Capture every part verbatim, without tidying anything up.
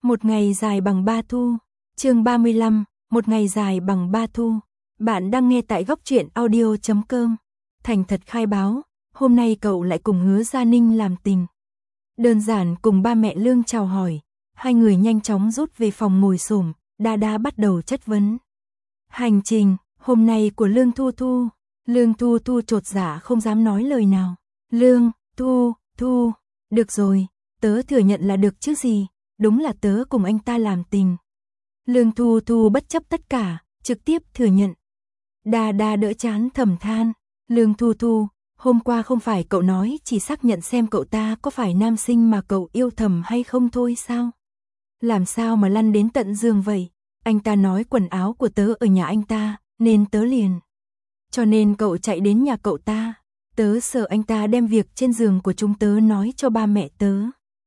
Một ngày dài bằng ba thu. Chương ba mươi lăm, một ngày dài bằng ba thu. Bạn đang nghe tại góc truyện audio chấm com. Thành thật khai báo, hôm nay cậu lại cùng Hứa Gia Ninh làm tình. Đơn giản cùng ba mẹ Lương chào hỏi, hai người nhanh chóng rút về phòng ngồi xổm, Đa Đa bắt đầu chất vấn. Hành trình hôm nay của Lương Thu Thu. Lương Thu Thu chột dạ không dám nói lời nào. Lương Thu Thu, được rồi, tớ thừa nhận là được chứ gì, đúng là tớ cùng anh ta làm tình. Lương Thu Thu bất chấp tất cả, trực tiếp thừa nhận. Đa Đa đỡ chán thầm than. Lương Thu Thu, hôm qua không phải cậu nói chỉ xác nhận xem cậu ta có phải nam sinh mà cậu yêu thầm hay không thôi sao? Làm sao mà lăn đến tận giường vậy? Anh ta nói quần áo của tớ ở nhà anh ta, nên tớ liền. Cho nên cậu chạy đến nhà cậu ta. Tớ sợ anh ta đem việc trên giường của chúng tớ nói cho ba mẹ tớ.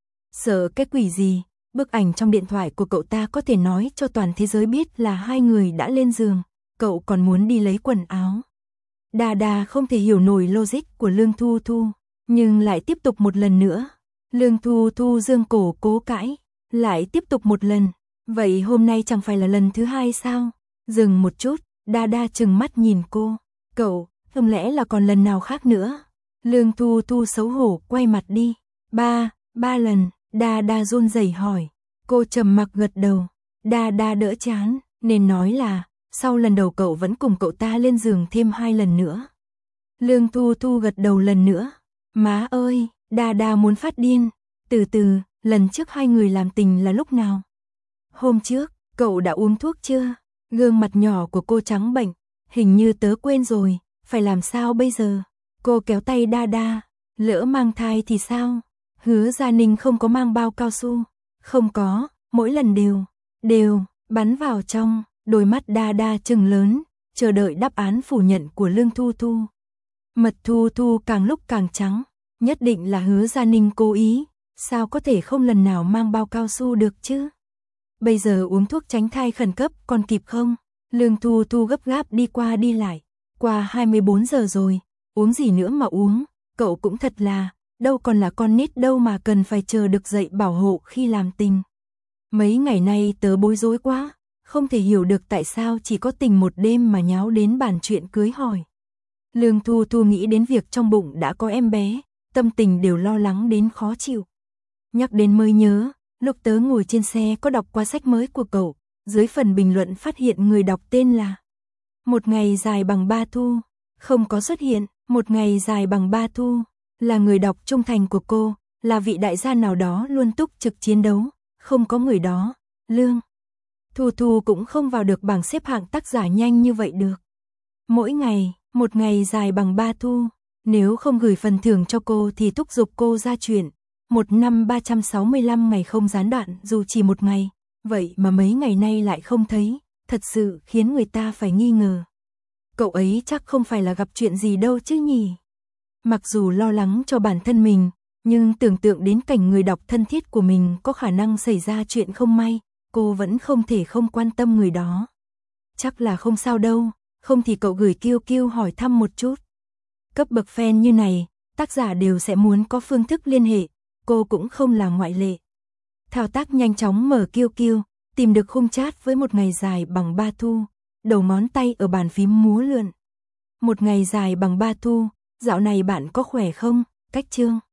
Sợ cái quỷ gì? Bức ảnh trong điện thoại của cậu ta có thể nói cho toàn thế giới biết là hai người đã lên giường. Cậu còn muốn đi lấy quần áo. Đa Đa không thể hiểu nổi logic của Lương Thu Thu, nhưng lại tiếp tục một lần nữa. Lương Thu Thu dương cổ cố cãi, lại tiếp tục một lần. Vậy hôm nay chẳng phải là lần thứ hai sao? Dừng một chút, Đa Đa trừng mắt nhìn cô. Cậu, không lẽ là còn lần nào khác nữa? Lương Thu Thu xấu hổ quay mặt đi. Ba, ba lần, Đa Đa run rẩy hỏi. Cô trầm mặc gật đầu. Đa Đa đỡ chán, nên nói là sau lần đầu cậu vẫn cùng cậu ta lên giường thêm hai lần nữa. Lương Thu Thu gật đầu lần nữa. Má ơi, Đa Đa muốn phát điên. Từ từ, lần trước hai người làm tình là lúc nào? Hôm trước, cậu đã uống thuốc chưa? Gương mặt nhỏ của cô trắng bệch. Hình như tớ quên rồi, phải làm sao bây giờ? Cô kéo tay Đa Đa. Lỡ mang thai thì sao? Hứa Gia Ninh không có mang bao cao su. Không có, mỗi lần đều, đều, bắn vào trong. Đôi mắt Đa Đa trừng lớn, chờ đợi đáp án phủ nhận của Lương Thu Thu. Mật Thu Thu càng lúc càng trắng, nhất định là Hứa Gia Ninh cố ý, sao có thể không lần nào mang bao cao su được chứ? Bây giờ uống thuốc tránh thai khẩn cấp còn kịp không? Lương Thu Thu gấp gáp đi qua đi lại, qua hai mươi bốn giờ rồi, uống gì nữa mà uống, cậu cũng thật là, đâu còn là con nít đâu mà cần phải chờ được dậy bảo hộ khi làm tình. Mấy ngày nay tớ bối rối quá. Không thể hiểu được tại sao chỉ có tình một đêm mà nháo đến bàn chuyện cưới hỏi. Lương Thu Thu nghĩ đến việc trong bụng đã có em bé, tâm tình đều lo lắng đến khó chịu. Nhắc đến mới nhớ, lúc tớ ngồi trên xe có đọc qua sách mới của cậu, dưới phần bình luận phát hiện người đọc tên là Một ngày dài bằng ba thu, không có xuất hiện, Một ngày dài bằng ba thu, là người đọc trung thành của cô, là vị đại gia nào đó luôn túc trực chiến đấu, không có người đó, Lương Thu Thu cũng không vào được bảng xếp hạng tác giả nhanh như vậy được. Mỗi ngày, một ngày dài bằng ba thu, nếu không gửi phần thưởng cho cô thì thúc giục cô ra chuyện. Một năm ba trăm sáu mươi lăm ngày không gián đoạn dù chỉ một ngày, vậy mà mấy ngày nay lại không thấy, thật sự khiến người ta phải nghi ngờ. Cậu ấy chắc không phải là gặp chuyện gì đâu chứ nhỉ? Mặc dù lo lắng cho bản thân mình, nhưng tưởng tượng đến cảnh người đọc thân thiết của mình có khả năng xảy ra chuyện không may. Cô vẫn không thể không quan tâm người đó. Chắc là không sao đâu, không thì cậu gửi Kiêu Kiêu hỏi thăm một chút. Cấp bậc fan như này, tác giả đều sẽ muốn có phương thức liên hệ, cô cũng không là ngoại lệ. Thao tác nhanh chóng mở Kiêu Kiêu, tìm được khung chat với một ngày dài bằng ba thu, đầu ngón tay ở bàn phím múa lượn. Một ngày dài bằng ba thu, dạo này bạn có khỏe không? Cách chương.